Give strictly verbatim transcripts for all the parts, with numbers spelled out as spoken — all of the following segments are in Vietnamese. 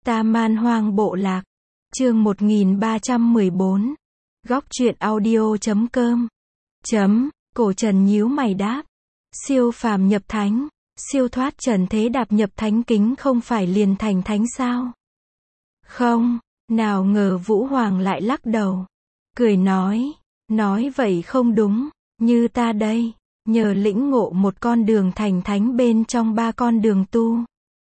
Ta Man Hoang Bộ Lạc. Chương một nghìn ba trăm mười bốn. Góc truyện audio chấm com. Chấm, Cổ Trần nhíu mày đáp. Siêu phàm nhập thánh, siêu thoát trần thế đạp nhập thánh kính không phải liền thành thánh sao? Không, nào ngờ Vũ Hoàng lại lắc đầu. Cười nói, nói vậy không đúng, như ta đây, nhờ lĩnh ngộ một con đường thành thánh bên trong ba con đường tu.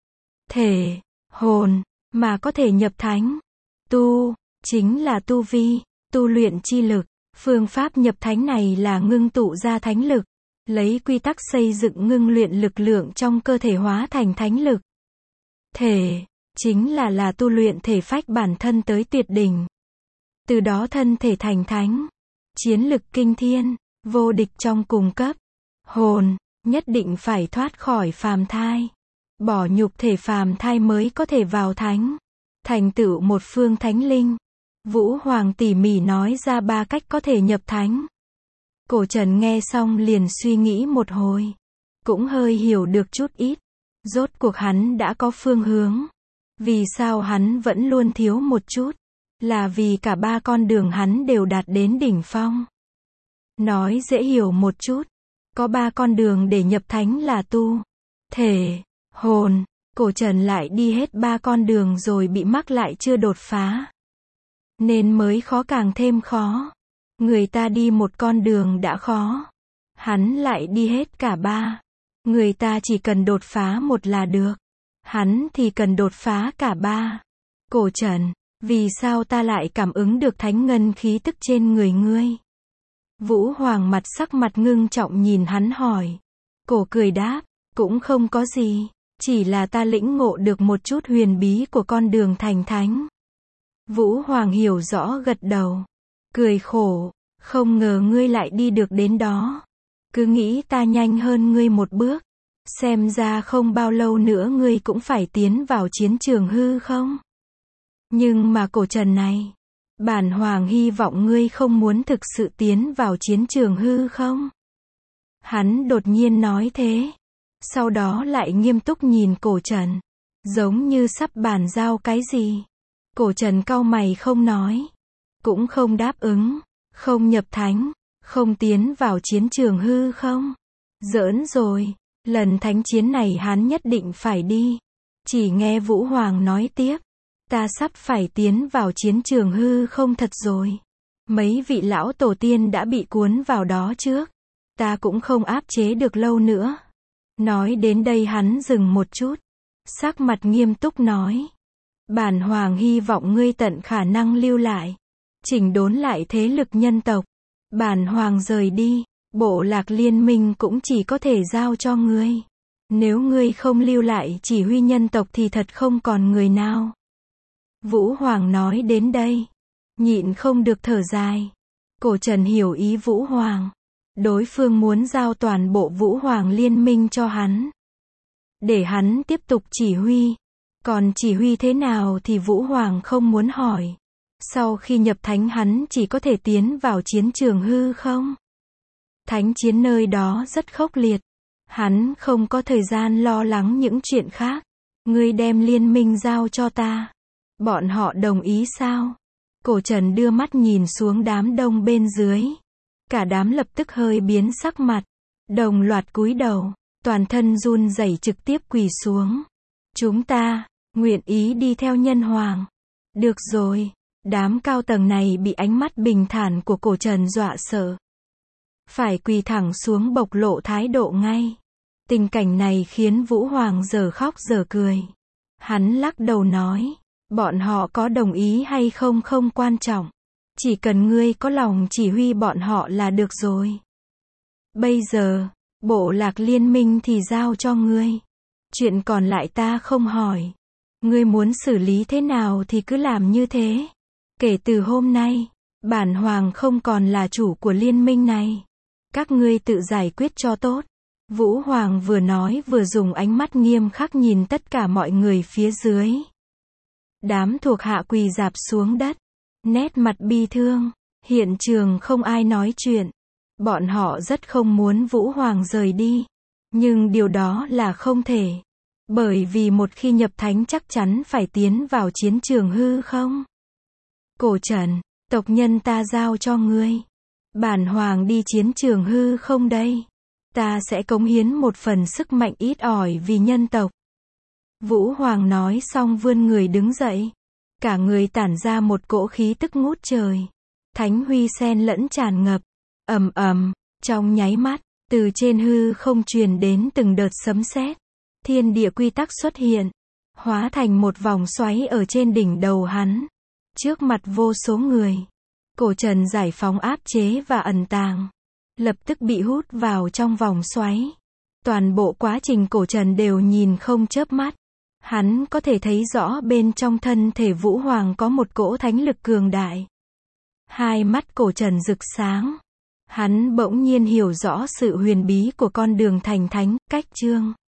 Thể, hồn, mà có thể nhập thánh. Tu, chính là tu vi, tu luyện chi lực. Phương pháp nhập thánh này là ngưng tụ ra thánh lực, lấy quy tắc xây dựng ngưng luyện lực lượng trong cơ thể hóa thành thánh lực. Thể, chính là là tu luyện thể phách bản thân tới tuyệt đỉnh. Từ đó thân thể thành thánh, chiến lực kinh thiên, vô địch trong cùng cấp. Hồn, nhất định phải thoát khỏi phàm thai, bỏ nhục thể phàm thai mới có thể vào thánh, thành tựu một phương thánh linh. Vũ Hoàng tỉ mỉ nói ra ba cách có thể nhập thánh. Cổ Trần nghe xong liền suy nghĩ một hồi, cũng hơi hiểu được chút ít. Rốt cuộc hắn đã có phương hướng. Vì sao hắn vẫn luôn thiếu một chút? Là vì cả ba con đường hắn đều đạt đến đỉnh phong. Nói dễ hiểu một chút, có ba con đường để nhập thánh là tu, thể, hồn. Cổ Trần lại đi hết ba con đường rồi bị mắc lại chưa đột phá, nên mới khó càng thêm khó. Người ta đi một con đường đã khó, hắn lại đi hết cả ba. Người ta chỉ cần đột phá một là được, hắn thì cần đột phá cả ba. Cổ Trần, vì sao ta lại cảm ứng được thánh ngân khí tức trên người ngươi? Vũ Hoàng mặt sắc mặt ngưng trọng nhìn hắn hỏi. Cổ cười đáp, cũng không có gì, chỉ là ta lĩnh ngộ được một chút huyền bí của con đường thành thánh. Vũ Hoàng hiểu rõ gật đầu, cười khổ, không ngờ ngươi lại đi được đến đó. Cứ nghĩ ta nhanh hơn ngươi một bước, xem ra không bao lâu nữa ngươi cũng phải tiến vào chiến trường hư không? Nhưng mà Cổ Trần này, bản Hoàng hy vọng ngươi không muốn thực sự tiến vào chiến trường hư không? Hắn đột nhiên nói thế, sau đó lại nghiêm túc nhìn Cổ Trần, giống như sắp bàn giao cái gì. Cổ Trần cau mày không nói, cũng không đáp ứng, không nhập thánh, không tiến vào chiến trường hư không? Giỡn rồi, lần thánh chiến này hắn nhất định phải đi. Chỉ nghe Vũ Hoàng nói tiếp, ta sắp phải tiến vào chiến trường hư không thật rồi. Mấy vị lão tổ tiên đã bị cuốn vào đó trước, ta cũng không áp chế được lâu nữa. Nói đến đây hắn dừng một chút, sắc mặt nghiêm túc nói, bản Hoàng hy vọng ngươi tận khả năng lưu lại, chỉnh đốn lại thế lực nhân tộc. Bản Hoàng rời đi, bộ lạc liên minh cũng chỉ có thể giao cho ngươi. Nếu ngươi không lưu lại chỉ huy nhân tộc thì thật không còn người nào. Vũ Hoàng nói đến đây, nhịn không được thở dài. Cổ Trần hiểu ý Vũ Hoàng, đối phương muốn giao toàn bộ Vũ Hoàng liên minh cho hắn, để hắn tiếp tục chỉ huy. Còn chỉ huy thế nào thì Vũ Hoàng không muốn hỏi. Sau khi nhập thánh hắn chỉ có thể tiến vào chiến trường hư không. Thánh chiến nơi đó rất khốc liệt, hắn không có thời gian lo lắng những chuyện khác. Ngươi đem liên minh giao cho ta, bọn họ đồng ý sao? Cổ Trần đưa mắt nhìn xuống đám đông bên dưới, cả đám lập tức hơi biến sắc mặt, đồng loạt cúi đầu, toàn thân run rẩy trực tiếp quỳ xuống. Chúng ta nguyện ý đi theo nhân hoàng. Được rồi. Đám cao tầng này bị ánh mắt bình thản của Cổ Trần dọa sợ, phải quỳ thẳng xuống bộc lộ thái độ ngay. Tình cảnh này khiến Vũ Hoàng giờ khóc giờ cười. Hắn lắc đầu nói, bọn họ có đồng ý hay không không quan trọng, chỉ cần ngươi có lòng chỉ huy bọn họ là được rồi. Bây giờ, bộ lạc liên minh thì giao cho ngươi, chuyện còn lại ta không hỏi. Ngươi muốn xử lý thế nào thì cứ làm như thế. Kể từ hôm nay, bản Hoàng không còn là chủ của liên minh này. Các ngươi tự giải quyết cho tốt. Vũ Hoàng vừa nói vừa dùng ánh mắt nghiêm khắc nhìn tất cả mọi người phía dưới. Đám thuộc hạ quỳ rạp xuống đất, nét mặt bi thương. Hiện trường không ai nói chuyện. Bọn họ rất không muốn Vũ Hoàng rời đi, nhưng điều đó là không thể. Bởi vì một khi nhập thánh chắc chắn phải tiến vào chiến trường hư không? Cổ Trần, tộc nhân ta giao cho ngươi. Bản hoàng đi chiến trường hư không đây. Ta sẽ cống hiến một phần sức mạnh ít ỏi vì nhân tộc. Vũ Hoàng nói xong vươn người đứng dậy. Cả người tản ra một cỗ khí tức ngút trời. Thánh huy xen lẫn tràn ngập. Ầm ầm, trong nháy mắt, từ trên hư không truyền đến từng đợt sấm sét. Thiên địa quy tắc xuất hiện, hóa thành một vòng xoáy ở trên đỉnh đầu hắn. Trước mặt vô số người, Cổ Trần giải phóng áp chế và ẩn tàng, lập tức bị hút vào trong vòng xoáy. Toàn bộ quá trình Cổ Trần đều nhìn không chớp mắt. Hắn có thể thấy rõ bên trong thân thể Vũ Hoàng có một cỗ thánh lực cường đại. Hai mắt Cổ Trần rực sáng. Hắn bỗng nhiên hiểu rõ sự huyền bí của con đường thành thánh, cách chương.